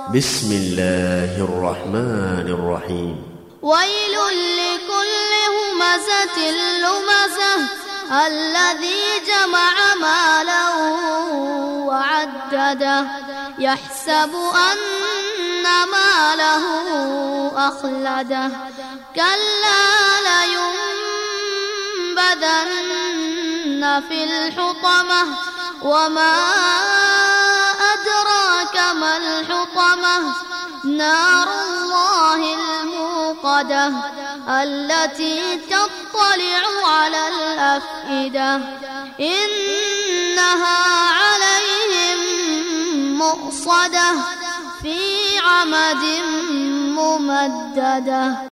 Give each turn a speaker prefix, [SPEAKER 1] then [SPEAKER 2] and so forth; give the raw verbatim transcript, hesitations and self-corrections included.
[SPEAKER 1] بسم الله الرحمن الرحيم.
[SPEAKER 2] ويل لكل همزة لمزة الذي جمع مالا وعدده يحسب أن ماله أخلده كلا لينبذن في الحطمة وما أدراك ما الحطمة نار الله الموقدة التي تطلع على الأفئدة إنها عليهم مؤصدة في عمد ممددة.